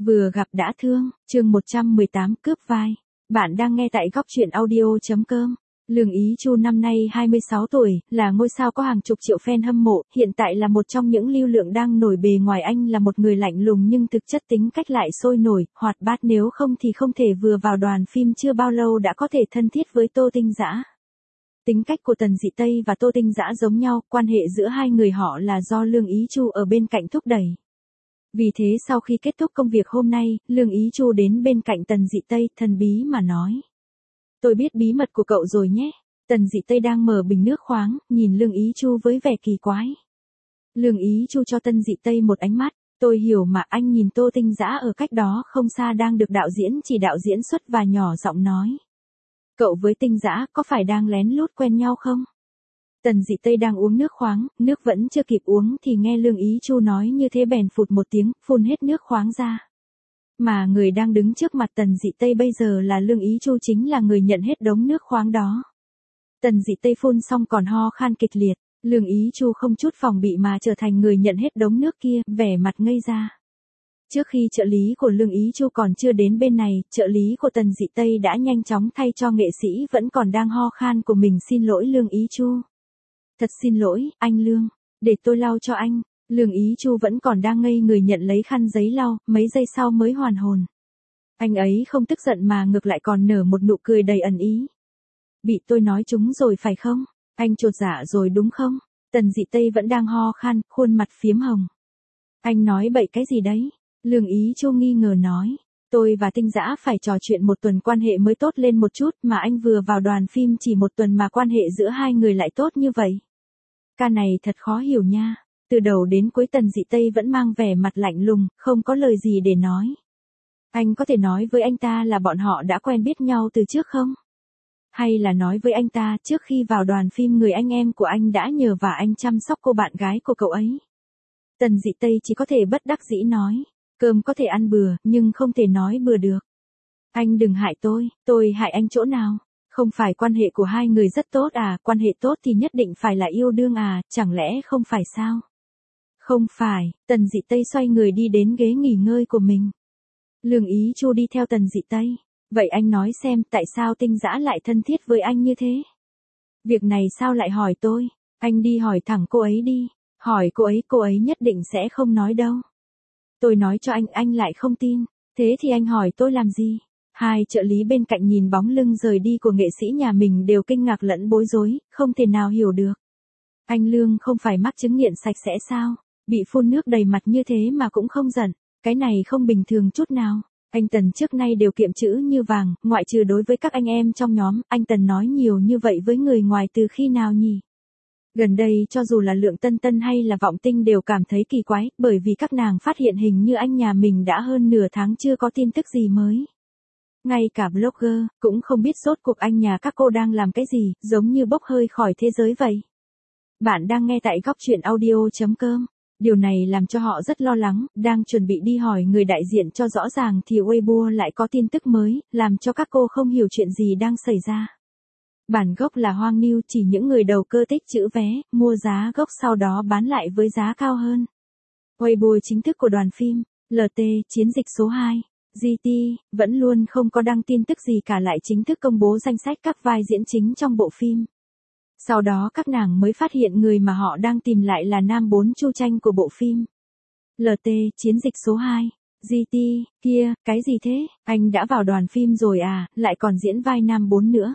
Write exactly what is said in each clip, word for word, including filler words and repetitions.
Vừa gặp đã thương, chương một trăm mười tám cướp vai. Bạn đang nghe tại góc truyện audio chấm com. Lương Ý Chu năm nay hai mươi sáu tuổi, là ngôi sao có hàng chục triệu fan hâm mộ, hiện tại là một trong những lưu lượng đang nổi bề ngoài. Anh là một người lạnh lùng nhưng thực chất tính cách lại sôi nổi, hoạt bát, nếu không thì không thể vừa vào đoàn phim chưa bao lâu đã có thể thân thiết với Tô Tinh Dã. Tính cách của Tần Dị Tây và Tô Tinh Dã giống nhau, quan hệ giữa hai người họ là do Lương Ý Chu ở bên cạnh thúc đẩy. Vì thế sau khi kết thúc công việc hôm nay, Lương Ý Chu đến bên cạnh Tần Dị Tây, thần bí mà nói. Tôi biết bí mật của cậu rồi nhé. Tần Dị Tây đang mở bình nước khoáng, nhìn Lương Ý Chu với vẻ kỳ quái. Lương Ý Chu cho Tần Dị Tây một ánh mắt. Tôi hiểu mà. Anh nhìn Tô Tinh Dã ở cách đó không xa đang được đạo diễn chỉ đạo diễn xuất và nhỏ giọng nói. Cậu với Tinh Dã có phải đang lén lút quen nhau không? Tần Dị Tây đang uống nước khoáng, nước vẫn chưa kịp uống thì nghe Lương Ý Chu nói như thế bèn phụt một tiếng, phun hết nước khoáng ra. Mà người đang đứng trước mặt Tần Dị Tây bây giờ là Lương Ý Chu, chính là người nhận hết đống nước khoáng đó. Tần Dị Tây phun xong còn ho khan kịch liệt, Lương Ý Chu không chút phòng bị mà trở thành người nhận hết đống nước kia, vẻ mặt ngây ra. Trước khi trợ lý của Lương Ý Chu còn chưa đến bên này, trợ lý của Tần Dị Tây đã nhanh chóng thay cho nghệ sĩ vẫn còn đang ho khan của mình xin lỗi Lương Ý Chu. Thật xin lỗi, anh Lương, để tôi lau cho anh. Lương Ý Chu vẫn còn đang ngây người nhận lấy khăn giấy lau, mấy giây sau mới hoàn hồn. Anh ấy không tức giận mà ngược lại còn nở một nụ cười đầy ẩn ý. Bị tôi nói trúng rồi phải không? Anh chột dạ rồi đúng không? Tần Dị Tây vẫn đang ho khan, khuôn mặt phiếm hồng. Anh nói bậy cái gì đấy? Lương Ý Chu nghi ngờ nói. Tôi và Tinh Dã phải trò chuyện một tuần quan hệ mới tốt lên một chút, mà anh vừa vào đoàn phim chỉ một tuần mà quan hệ giữa hai người lại tốt như vậy. Ca này thật khó hiểu nha. Từ đầu đến cuối Tần Dị Tây vẫn mang vẻ mặt lạnh lùng, không có lời gì để nói. Anh có thể nói với anh ta là bọn họ đã quen biết nhau từ trước không? Hay là nói với anh ta trước khi vào đoàn phim người anh em của anh đã nhờ vả anh chăm sóc cô bạn gái của cậu ấy? Tần Dị Tây chỉ có thể bất đắc dĩ nói. Cơm có thể ăn bừa, nhưng không thể nói bừa được. Anh đừng hại tôi, tôi hại anh chỗ nào? Không phải quan hệ của hai người rất tốt à, quan hệ tốt thì nhất định phải là yêu đương à, chẳng lẽ không phải sao? Không phải, Tần Dị Tây xoay người đi đến ghế nghỉ ngơi của mình. Lương Ý Chu đi theo Tần Dị Tây. Vậy anh nói xem tại sao Tinh Dã lại thân thiết với anh như thế? Việc này sao lại hỏi tôi? Anh đi hỏi thẳng cô ấy đi. Hỏi cô ấy, cô ấy nhất định sẽ không nói đâu. Tôi nói cho anh, anh lại không tin. Thế thì anh hỏi tôi làm gì? Hai trợ lý bên cạnh nhìn bóng lưng rời đi của nghệ sĩ nhà mình đều kinh ngạc lẫn bối rối, không thể nào hiểu được. Anh Lương không phải mắc chứng nghiện sạch sẽ sao? Bị phun nước đầy mặt như thế mà cũng không giận. Cái này không bình thường chút nào. Anh Tần trước nay đều kiệm chữ như vàng, ngoại trừ đối với các anh em trong nhóm, anh Tần nói nhiều như vậy với người ngoài từ khi nào nhỉ? Gần đây cho dù là Lượng Tân Tân hay là Vọng Tinh đều cảm thấy kỳ quái, bởi vì các nàng phát hiện hình như anh nhà mình đã hơn nửa tháng chưa có tin tức gì mới. Ngay cả blogger, cũng không biết rốt cuộc anh nhà các cô đang làm cái gì, giống như bốc hơi khỏi thế giới vậy. Bạn đang nghe tại góc truyện audio chấm com. Điều này làm cho họ rất lo lắng, đang chuẩn bị đi hỏi người đại diện cho rõ ràng thì Weibo lại có tin tức mới, làm cho các cô không hiểu chuyện gì đang xảy ra. Bản gốc là hoang niu, chỉ những người đầu cơ tích trữ vé, mua giá gốc sau đó bán lại với giá cao hơn. Weibo chính thức của đoàn phim, lờ tê, chiến dịch số hai, giê tê, vẫn luôn không có đăng tin tức gì cả, lại chính thức công bố danh sách các vai diễn chính trong bộ phim. Sau đó các nàng mới phát hiện người mà họ đang tìm lại là nam bốn Chu Tranh của bộ phim. lờ tê, chiến dịch số hai, giê tê, kia, cái gì thế, anh đã vào đoàn phim rồi à, lại còn diễn vai nam bốn nữa.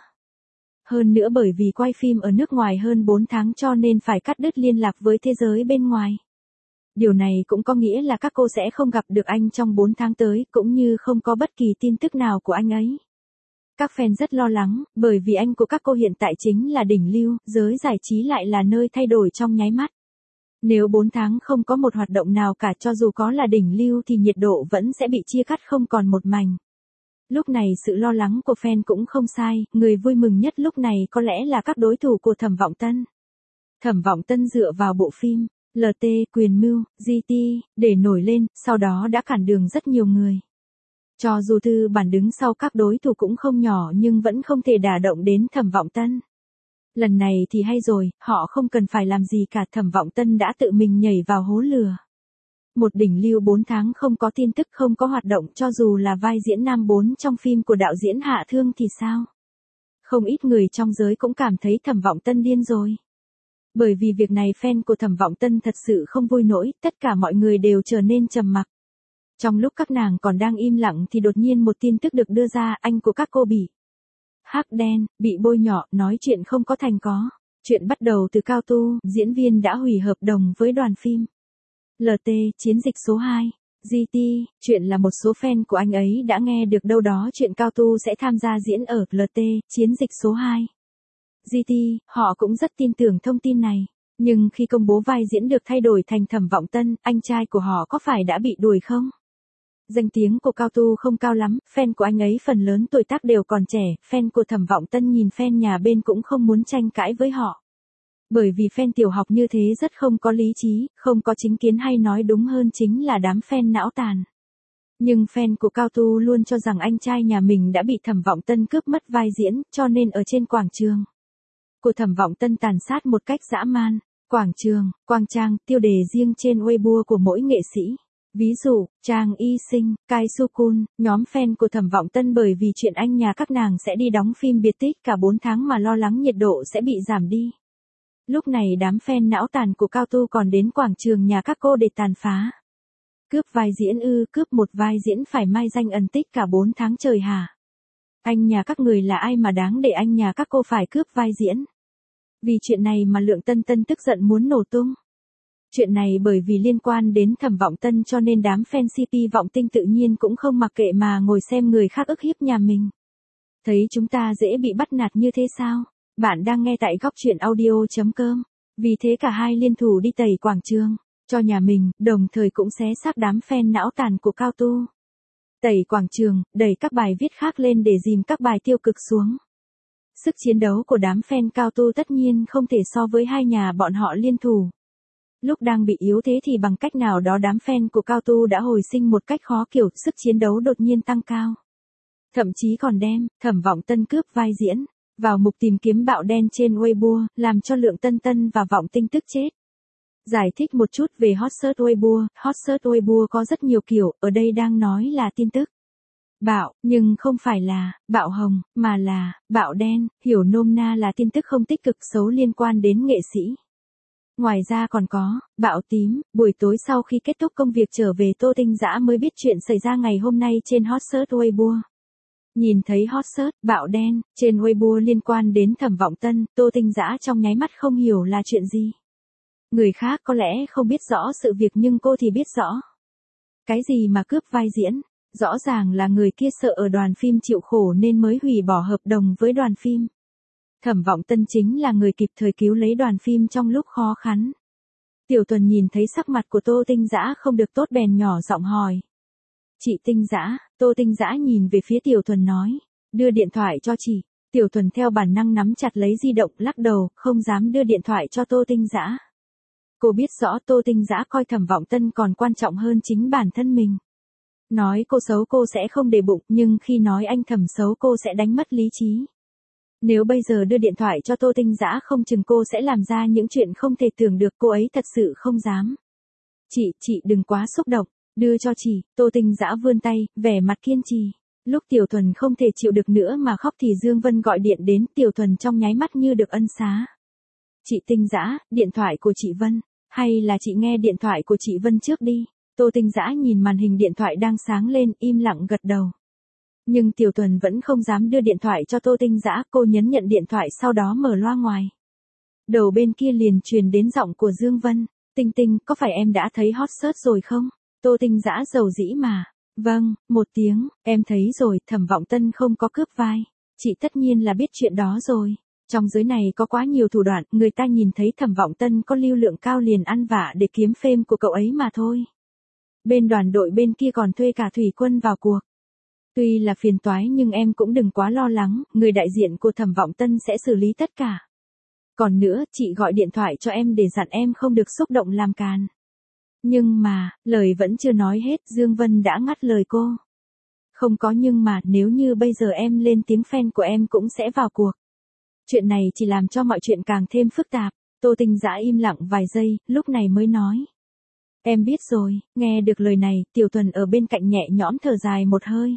Hơn nữa bởi vì quay phim ở nước ngoài hơn bốn tháng cho nên phải cắt đứt liên lạc với thế giới bên ngoài. Điều này cũng có nghĩa là các cô sẽ không gặp được anh trong bốn tháng tới, cũng như không có bất kỳ tin tức nào của anh ấy. Các fan rất lo lắng, bởi vì anh của các cô hiện tại chính là đỉnh lưu, giới giải trí lại là nơi thay đổi trong nháy mắt. Nếu bốn tháng không có một hoạt động nào cả, cho dù có là đỉnh lưu thì nhiệt độ vẫn sẽ bị chia cắt không còn một mảnh. Lúc này sự lo lắng của fan cũng không sai, người vui mừng nhất lúc này có lẽ là các đối thủ của Thẩm Vọng Tân. Thẩm Vọng Tân dựa vào bộ phim, lờ tê, Quyền Mưu, giê tê, để nổi lên, sau đó đã cản đường rất nhiều người. Cho dù thư bản đứng sau các đối thủ cũng không nhỏ nhưng vẫn không thể đả động đến Thẩm Vọng Tân. Lần này thì hay rồi, họ không cần phải làm gì cả, Thẩm Vọng Tân đã tự mình nhảy vào hố lửa. một đỉnh lưu bốn tháng không có tin tức không có hoạt động cho dù là vai diễn nam bốn trong phim của đạo diễn Hạ Thương thì sao? Không ít người trong giới cũng cảm thấy Thẩm Vọng Tân điên rồi. Bởi vì việc này fan của Thẩm Vọng Tân thật sự không vui nổi, tất cả mọi người đều trở nên trầm mặc. Trong lúc các nàng còn đang im lặng thì đột nhiên một tin tức được đưa ra, anh của các cô bị hắc đen, bị bôi nhọ, nói chuyện không có thành có. Chuyện bắt đầu từ Cao Tu, diễn viên đã hủy hợp đồng với đoàn phim lờ tê, chiến dịch số hai. giê tê, chuyện là một số fan của anh ấy đã nghe được đâu đó chuyện Cao Tu sẽ tham gia diễn ở lờ tê, chiến dịch số hai. giê tê, họ cũng rất tin tưởng thông tin này. Nhưng khi công bố vai diễn được thay đổi thành Thẩm Vọng Tân, anh trai của họ có phải đã bị đuổi không? Danh tiếng của Cao Tu không cao lắm, fan của anh ấy phần lớn tuổi tác đều còn trẻ, fan của Thẩm Vọng Tân nhìn fan nhà bên cũng không muốn tranh cãi với họ. Bởi vì fan tiểu học như thế rất không có lý trí, không có chính kiến hay nói đúng hơn chính là đám fan não tàn. Nhưng fan của Cao Tu luôn cho rằng anh trai nhà mình đã bị Thẩm Vọng Tân cướp mất vai diễn, cho nên ở trên quảng trường của Thẩm Vọng Tân tàn sát một cách dã man. Quảng trường, quang trang, tiêu đề riêng trên Weibo của mỗi nghệ sĩ. Ví dụ, Trang Y Sinh, Kai Sukun, nhóm fan của Thẩm Vọng Tân bởi vì chuyện anh nhà các nàng sẽ đi đóng phim biệt tích cả bốn tháng mà lo lắng nhiệt độ sẽ bị giảm đi. Lúc này đám fan não tàn của Cao Tu còn đến quảng trường nhà các cô để tàn phá. Cướp vai diễn ư, cướp một vai diễn phải mai danh ẩn tích cả bốn tháng trời hả? Anh nhà các người là ai mà đáng để anh nhà các cô phải cướp vai diễn? Vì chuyện này mà Lượng Tân Tân tức giận muốn nổ tung. Chuyện này bởi vì liên quan đến Thẩm Vọng Tân cho nên đám fan xê pê Vọng Tinh tự nhiên cũng không mặc kệ mà ngồi xem người khác ức hiếp nhà mình. Thấy chúng ta dễ bị bắt nạt như thế sao? Bạn đang nghe tại góc truyện audio.com. Vì thế cả hai liên thủ đi tẩy quảng trường cho nhà mình, đồng thời cũng xé xác đám fan não tàn của Cao Tu. Tẩy quảng trường, đẩy các bài viết khác lên để dìm các bài tiêu cực xuống. Sức chiến đấu của đám fan Cao Tu tất nhiên không thể so với hai nhà bọn họ liên thủ. Lúc đang bị yếu thế thì bằng cách nào đó đám fan của Cao Tu đã hồi sinh một cách khó kiểu, sức chiến đấu đột nhiên tăng cao. Thậm chí còn đem Thẩm Vọng Tân cướp vai diễn vào mục tìm kiếm bạo đen trên Weibo, làm cho Lượng Tân Tân và Vọng Tinh tức chết. Giải thích một chút về hot search Weibo, hot search Weibo có rất nhiều kiểu, ở đây đang nói là tin tức bạo, nhưng không phải là bạo hồng, mà là bạo đen, hiểu nôm na là tin tức không tích cực xấu liên quan đến nghệ sĩ. Ngoài ra còn có bạo tím, buổi tối sau khi kết thúc công việc trở về Tô Tinh Dã mới biết chuyện xảy ra ngày hôm nay trên hot search Weibo. Nhìn thấy hot search bạo đen trên Weibo liên quan đến Thẩm Vọng Tân, Tô Tinh Dã trong nháy mắt không hiểu là chuyện gì. Người khác có lẽ không biết rõ sự việc nhưng cô thì biết rõ. Cái gì mà cướp vai diễn? Rõ ràng là người kia sợ ở đoàn phim chịu khổ nên mới hủy bỏ hợp đồng với đoàn phim. Thẩm Vọng Tân chính là người kịp thời cứu lấy đoàn phim trong lúc khó khăn. Tiểu Tuần nhìn thấy sắc mặt của Tô Tinh Dã không được tốt bèn nhỏ giọng hỏi. Chị Tinh Dã, Tô Tinh Dã nhìn về phía Tiểu Tuần nói. Đưa điện thoại cho chị. Tiểu Tuần theo bản năng nắm chặt lấy di động lắc đầu, không dám đưa điện thoại cho Tô Tinh Dã. Cô biết rõ Tô Tinh Dã coi Thẩm Vọng Tân còn quan trọng hơn chính bản thân mình. Nói cô xấu cô sẽ không để bụng, nhưng khi nói anh Thẩm xấu cô sẽ đánh mất lý trí. Nếu bây giờ đưa điện thoại cho Tô Tinh Dã không chừng cô sẽ làm ra những chuyện không thể tưởng được, cô ấy thật sự không dám. Chị, chị đừng quá xúc động, đưa cho chị. Tô Tinh Dã vươn tay, vẻ mặt kiên trì. Lúc Tiểu Thuần không thể chịu được nữa mà khóc thì Dương Vân gọi điện đến, Tiểu Thuần trong nháy mắt như được ân xá. Chị Tinh Dã, điện thoại của chị Vân, hay là chị nghe điện thoại của chị Vân trước đi. Tô Tinh Dã nhìn màn hình điện thoại đang sáng lên, im lặng gật đầu. Nhưng Tiểu Tuần vẫn không dám đưa điện thoại cho Tô Tinh Dã, cô nhấn nhận điện thoại sau đó mở loa ngoài. Đầu bên kia liền truyền đến giọng của Dương Vân. Tinh Tinh, có phải em đã thấy hot search rồi không? Tô Tinh Dã dầu dĩ mà. Vâng, một tiếng, em thấy rồi, Thẩm Vọng Tân không có cướp vai. Chị tất nhiên là biết chuyện đó rồi. Trong giới này có quá nhiều thủ đoạn, người ta nhìn thấy Thẩm Vọng Tân có lưu lượng cao liền ăn vạ để kiếm fame của cậu ấy mà thôi. Bên đoàn đội bên kia còn thuê cả thủy quân vào cuộc. Tuy là phiền toái nhưng em cũng đừng quá lo lắng, người đại diện của Thẩm Vọng Tân sẽ xử lý tất cả. Còn nữa, chị gọi điện thoại cho em để dặn em không được xúc động làm càn. Nhưng mà, lời vẫn chưa nói hết, Dương Vân đã ngắt lời cô. Không có nhưng mà, nếu như bây giờ em lên tiếng fan của em cũng sẽ vào cuộc. Chuyện này chỉ làm cho mọi chuyện càng thêm phức tạp. Tô Tinh Dã im lặng vài giây, lúc này mới nói. Em biết rồi, nghe được lời này, Tiểu Thuần ở bên cạnh nhẹ nhõm thở dài một hơi.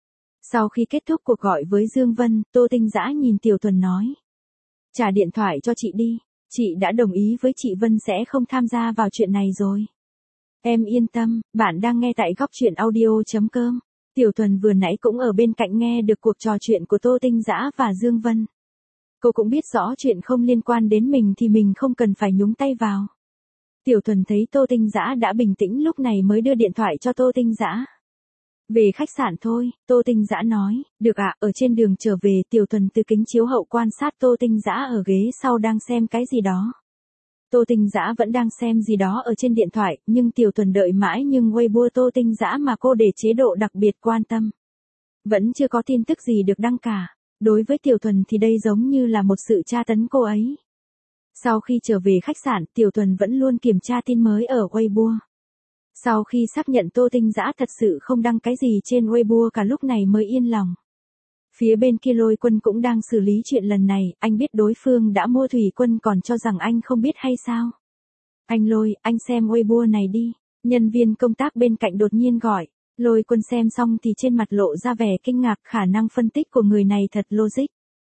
Sau khi kết thúc cuộc gọi với Dương Vân, Tô Tinh Dã nhìn Tiểu Thuần nói. Trả điện thoại cho chị đi, chị đã đồng ý với chị Vân sẽ không tham gia vào chuyện này rồi. Em yên tâm, bạn đang nghe tại góc truyện audio.com. Tiểu Thuần vừa nãy cũng ở bên cạnh nghe được cuộc trò chuyện của Tô Tinh Dã và Dương Vân. Cô cũng biết rõ chuyện không liên quan đến mình thì mình không cần phải nhúng tay vào. Tiểu Thuần thấy Tô Tinh Dã đã bình tĩnh lúc này mới đưa điện thoại cho Tô Tinh Dã. Về khách sạn thôi, Tô Tinh Dã nói, được ạ, ở trên đường trở về Tiểu Thuần từ kính chiếu hậu quan sát Tô Tinh Dã ở ghế sau đang xem cái gì đó. Tô Tinh Dã vẫn đang xem gì đó ở trên điện thoại, nhưng Tiểu Thuần đợi mãi nhưng Weibo Tô Tinh Dã mà cô để chế độ đặc biệt quan tâm. Vẫn chưa có tin tức gì được đăng cả. Đối với Tiểu Thuần thì đây giống như là một sự tra tấn cô ấy. Sau khi trở về khách sạn, Tiểu Thuần vẫn luôn kiểm tra tin mới ở Weibo. Sau khi xác nhận Tô Tinh Dã thật sự không đăng cái gì trên Weibo cả lúc này mới yên lòng. Phía bên kia Lôi Quân cũng đang xử lý chuyện lần này, anh biết đối phương đã mua thủy quân còn cho rằng anh không biết hay sao. Anh Lôi, anh xem Weibo này đi, nhân viên công tác bên cạnh đột nhiên gọi. Lôi Quân xem xong thì trên mặt lộ ra vẻ kinh ngạc, khả năng phân tích của người này thật logic.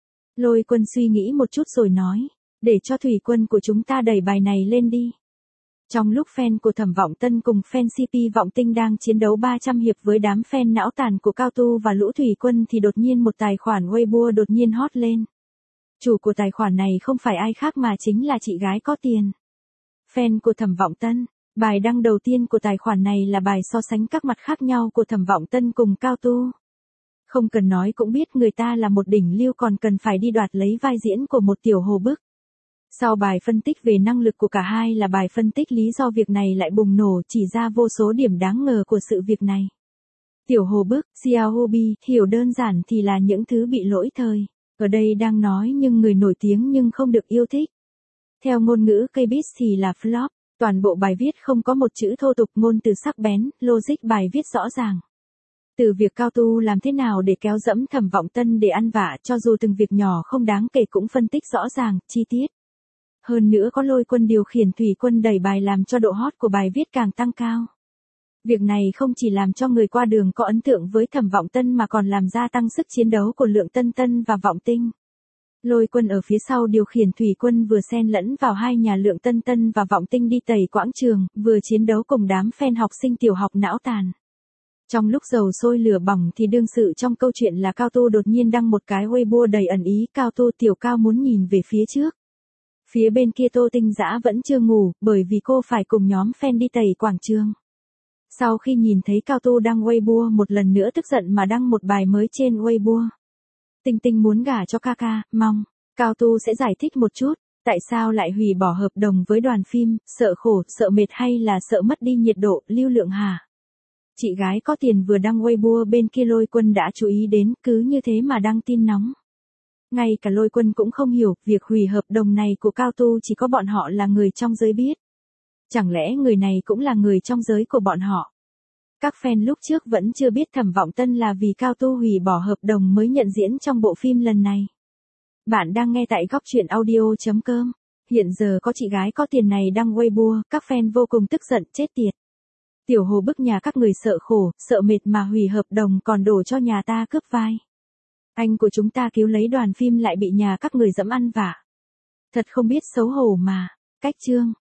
Lôi Quân suy nghĩ một chút rồi nói, để cho thủy quân của chúng ta đẩy bài này lên đi. Trong lúc fan của Thẩm Vọng Tân cùng fan xê pê Vọng Tinh đang chiến đấu ba trăm hiệp với đám fan não tàn của Cao Tu và Lũ Thủy Quân thì đột nhiên một tài khoản Weibo đột nhiên hot lên. Chủ của tài khoản này không phải ai khác mà chính là chị gái có tiền. Fan của Thẩm Vọng Tân. Bài đăng đầu tiên của tài khoản này là bài so sánh các mặt khác nhau của Thẩm Vọng Tân cùng Cao Tu. Không cần nói cũng biết người ta là một đỉnh lưu còn cần phải đi đoạt lấy vai diễn của một tiểu hồ bức. Sau bài phân tích về năng lực của cả hai là bài phân tích lý do việc này lại bùng nổ, chỉ ra vô số điểm đáng ngờ của sự việc này. Tiểu hồ bức, Xiaobi, hiểu đơn giản thì là những thứ bị lỗi thời. Ở đây đang nói nhưng người nổi tiếng nhưng không được yêu thích. Theo ngôn ngữ K-Biz thì là flop. Toàn bộ bài viết không có một chữ thô tục, ngôn từ sắc bén, logic bài viết rõ ràng. Từ việc Cao Tu làm thế nào để kéo dẫm Thẩm Vọng Tân để ăn vạ, cho dù từng việc nhỏ không đáng kể cũng phân tích rõ ràng, chi tiết. Hơn nữa có Lôi Quân điều khiển thủy quân đẩy bài làm cho độ hot của bài viết càng tăng cao. Việc này không chỉ làm cho người qua đường có ấn tượng với Thẩm Vọng Tân mà còn làm gia tăng sức chiến đấu của Lượng Tân Tân và Vọng Tinh. Lôi Quân ở phía sau điều khiển thủy quân vừa xen lẫn vào hai nhà Lượng Tân Tân và Vọng Tinh đi tẩy quãng trường, vừa chiến đấu cùng đám fan học sinh tiểu học não tàn. Trong lúc dầu sôi lửa bỏng thì đương sự trong câu chuyện là Cao Tu đột nhiên đăng một cái Weibo đầy ẩn ý, Cao Tu tiểu Cao muốn nhìn về phía trước. Phía bên kia Tô Tinh Dã vẫn chưa ngủ, bởi vì cô phải cùng nhóm fan đi tẩy quảng trường. Sau khi nhìn thấy Cao Tu đăng Weibo một lần nữa tức giận mà đăng một bài mới trên Weibo. Tinh Tinh muốn gả cho ca ca, mong Cao Tu sẽ giải thích một chút, tại sao lại hủy bỏ hợp đồng với đoàn phim, sợ khổ, sợ mệt hay là sợ mất đi nhiệt độ, lưu lượng hả? Chị gái có tiền vừa đăng Weibo bên kia Lôi Quân đã chú ý đến, cứ như thế mà đăng tin nóng. Ngay cả Lôi Quân cũng không hiểu, việc hủy hợp đồng này của Cao Tu chỉ có bọn họ là người trong giới biết. Chẳng lẽ người này cũng là người trong giới của bọn họ? Các fan lúc trước vẫn chưa biết Thẩm Vọng Tân là vì Cao Tu hủy bỏ hợp đồng mới nhận diễn trong bộ phim lần này. Bạn đang nghe tại góc truyện audio.com. Hiện giờ có chị gái có tiền này đăng Weibo, các fan vô cùng tức giận chết tiệt. Tiểu hồ bức nhà các người sợ khổ, sợ mệt mà hủy hợp đồng còn đổ cho nhà ta cướp vai. Anh của chúng ta cứu lấy đoàn phim lại bị nhà các người dẫm ăn vạ. Thật không biết xấu hổ mà. Cách chương.